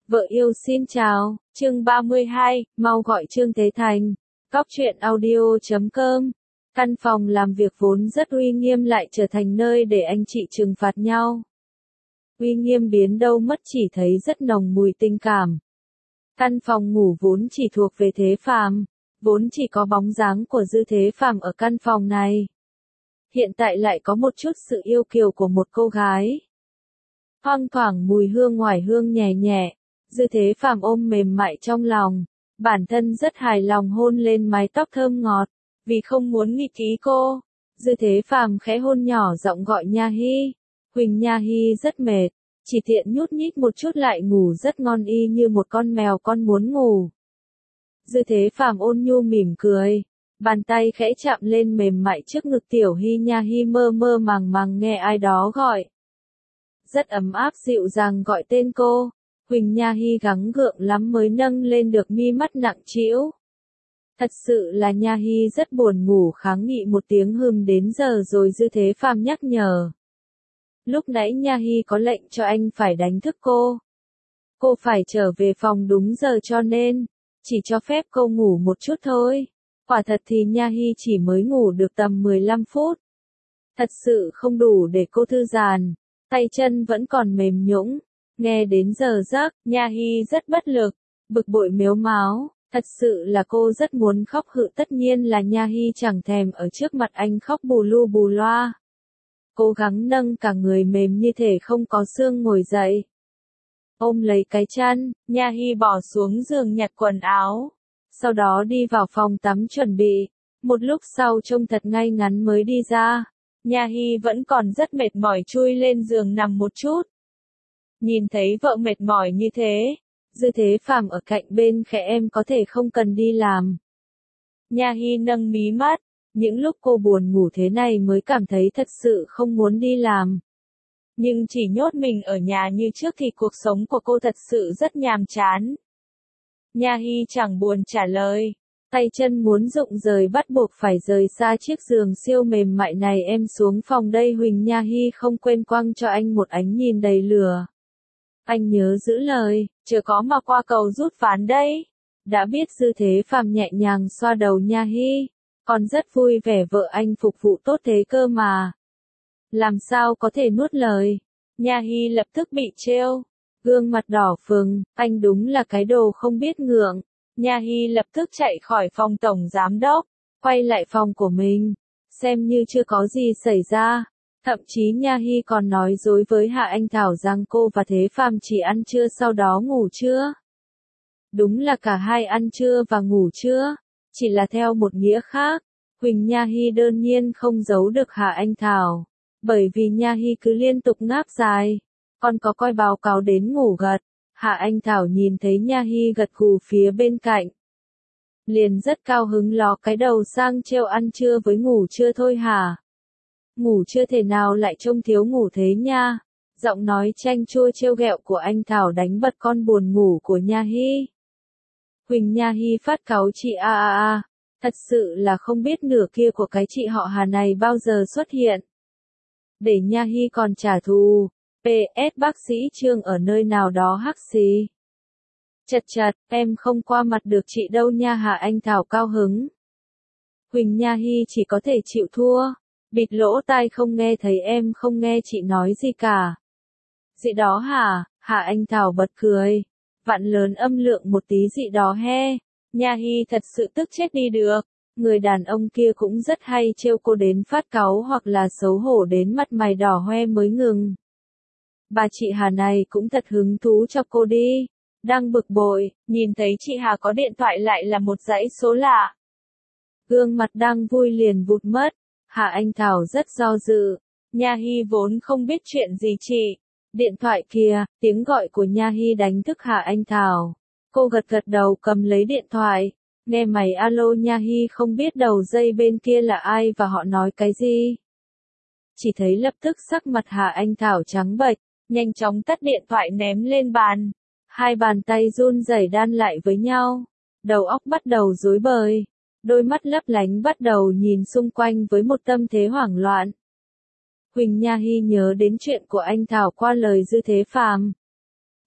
Vợ yêu xin chào, chương 32, mau gọi Trương Thế Thành. Cóc truyện audio.com. Căn phòng làm việc vốn rất uy nghiêm lại trở thành nơi để anh chị trừng phạt nhau. Uy nghiêm biến đâu mất chỉ thấy rất nồng mùi tình cảm. Căn phòng ngủ vốn chỉ thuộc về Thế Phàm, vốn chỉ có bóng dáng của Dư Thế Phàm ở căn phòng này. Hiện tại lại có một chút sự yêu kiều của một cô gái. Thoang thoảng mùi hương ngoại hương nhẹ nhẹ, Dư Thế Phàm ôm mềm mại trong lòng, bản thân rất hài lòng hôn lên mái tóc thơm ngọt, vì không muốn nghịch ý cô. Dư Thế Phàm khẽ hôn nhỏ giọng gọi Nha Hy. Huỳnh Nha Hy rất mệt, chỉ tiện nhút nhích một chút lại ngủ rất ngon y như một con mèo con muốn ngủ. Dư Thế Phàm ôn nhu mỉm cười, bàn tay khẽ chạm lên mềm mại trước ngực tiểu Hy. Nha Hy mơ mơ màng màng nghe ai đó gọi. Rất ấm áp dịu dàng gọi tên cô. Huỳnh Nha Hy gắng gượng lắm mới nâng lên được mi mắt nặng trĩu. Thật sự là Nha Hy rất buồn ngủ, kháng nghị một tiếng đến giờ rồi Dư Thế Phàm nhắc nhở. Lúc nãy Nha Hy có lệnh cho anh phải đánh thức cô. Cô phải trở về phòng đúng giờ cho nên, chỉ cho phép cô ngủ một chút thôi. Quả thật thì Nha Hy chỉ mới ngủ được tầm 15 phút. Thật sự không đủ để cô thư giãn, tay chân vẫn còn mềm nhũn. Nghe đến giờ giấc, Nha Hy rất bất lực, bực bội mếu máo, thật sự là cô rất muốn khóc hự. Tất nhiên là Nha Hy chẳng thèm ở trước mặt anh khóc bù lu bù loa. Cố gắng nâng cả người mềm như thể không có xương ngồi dậy. Ôm lấy cái chăn, Nha Hy bỏ xuống giường nhặt quần áo. Sau đó đi vào phòng tắm chuẩn bị. Một lúc sau trông thật ngay ngắn mới đi ra. Nha Hy vẫn còn rất mệt mỏi chui lên giường nằm một chút. Nhìn thấy vợ mệt mỏi như thế, Dư Thế Phàm ở cạnh bên khẽ em có thể không cần đi làm. Nha Hy nâng mí mắt, những lúc cô buồn ngủ thế này mới cảm thấy thật sự không muốn đi làm. Nhưng chỉ nhốt mình ở nhà như trước thì cuộc sống của cô thật sự rất nhàm chán. Nha Hy chẳng buồn trả lời, tay chân muốn rụng rời bắt buộc phải rời xa chiếc giường siêu mềm mại này. Em xuống phòng đây. Huỳnh Nha Hy không quên quăng cho anh một ánh nhìn đầy lửa. Anh nhớ giữ lời, chưa có mà qua cầu rút ván đấy. Đã biết. Dư Thế Phàm nhẹ nhàng xoa đầu Nha Hy, còn rất vui vẻ vợ anh phục vụ tốt thế cơ mà. Làm sao có thể nuốt lời. Nha Hy lập tức bị trêu, gương mặt đỏ phừng, anh đúng là cái đồ không biết ngượng. Nha Hy lập tức chạy khỏi phòng tổng giám đốc, quay lại phòng của mình, xem như chưa có gì xảy ra. Thậm chí Nha Hy còn nói dối với Hạ Anh Thảo rằng cô và Thế Phàm chỉ ăn trưa sau đó ngủ trưa. Đúng là cả hai ăn trưa và ngủ trưa, chỉ là theo một nghĩa khác. Huỳnh Nha Hy đương nhiên không giấu được Hạ Anh Thảo, bởi vì Nha Hy cứ liên tục ngáp dài, còn có coi báo cáo đến ngủ gật. Hạ Anh Thảo nhìn thấy Nha Hy gật gù phía bên cạnh, liền rất cao hứng ló cái đầu sang trêu ăn trưa với ngủ trưa thôi hả? Ngủ chưa thể nào lại trông thiếu ngủ thế nha. Giọng nói chanh chua trêu ghẹo của anh Thảo đánh bật con buồn ngủ của Nha Hy. Huỳnh Nha Hy phát cáu chị thật sự là không biết nửa kia của cái chị họ Hà này bao giờ xuất hiện. Để Nha Hy còn trả thù. PS bác sĩ Trương ở nơi nào đó hắc xì. Chật chật, em không qua mặt được chị đâu nha. Hạ Anh Thảo cao hứng. Huỳnh Nha Hy chỉ có thể chịu thua. Bịt lỗ tai không nghe thấy. Em không nghe chị nói gì cả. Dị đó hả? Hạ Anh Thảo bật cười. Vặn lớn âm lượng một tí. Dị đó he. Nha Hy thật sự tức chết đi được. Người đàn ông kia cũng rất hay trêu cô đến phát cáu hoặc là xấu hổ đến mặt mày đỏ hoe mới ngừng. Bà chị Hà này cũng thật hứng thú cho cô đi. Đang bực bội, nhìn thấy chị Hà có điện thoại lại là một dãy số lạ. Gương mặt đang vui liền vụt mất. Hạ Anh Thảo rất do dự. Nha Hy vốn không biết chuyện gì chị. Điện thoại kìa, tiếng gọi của Nha Hy đánh thức Hạ Anh Thảo. Cô gật gật đầu cầm lấy điện thoại. Nghe mày alo. Nha Hy không biết đầu dây bên kia là ai và họ nói cái gì. Chỉ thấy lập tức sắc mặt Hạ Anh Thảo trắng bệch, nhanh chóng tắt điện thoại ném lên bàn. Hai bàn tay run rẩy đan lại với nhau. Đầu óc bắt đầu rối bời. Đôi mắt lấp lánh bắt đầu nhìn xung quanh với một tâm thế hoảng loạn. Huỳnh Nha Hy nhớ đến chuyện của anh Thảo qua lời Dư Thế Phàm.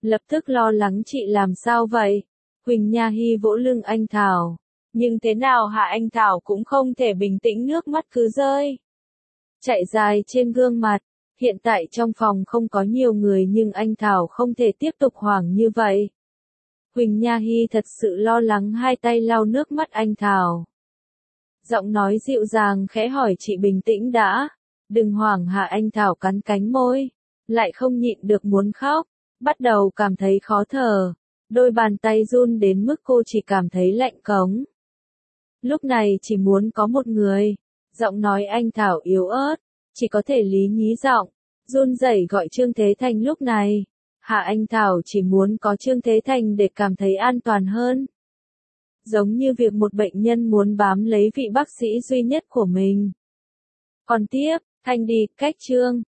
Lập tức lo lắng chị làm sao vậy? Huỳnh Nha Hy vỗ lưng anh Thảo. Nhưng thế nào hả anh Thảo cũng không thể bình tĩnh, nước mắt cứ rơi chạy dài trên gương mặt. Hiện tại trong phòng không có nhiều người nhưng anh Thảo không thể tiếp tục hoảng như vậy. Huỳnh Nha Hy thật sự lo lắng, hai tay lau nước mắt anh Thảo. Giọng nói dịu dàng khẽ hỏi, chị bình tĩnh đã. Đừng hoảng hả? Anh Thảo cắn cánh môi. Lại không nhịn được muốn khóc. Bắt đầu cảm thấy khó thở. Đôi bàn tay run đến mức cô chỉ cảm thấy lạnh cống. Lúc này chỉ muốn có một người. Giọng nói anh Thảo yếu ớt. Chỉ có thể lý nhí giọng. Run rẩy gọi Trương Thế Thành lúc này. Hạ anh Thảo chỉ muốn có Trương Thế Thành để cảm thấy an toàn hơn. Giống như việc một bệnh nhân muốn bám lấy vị bác sĩ duy nhất của mình. Còn tiếp, Thành đi, cách Trương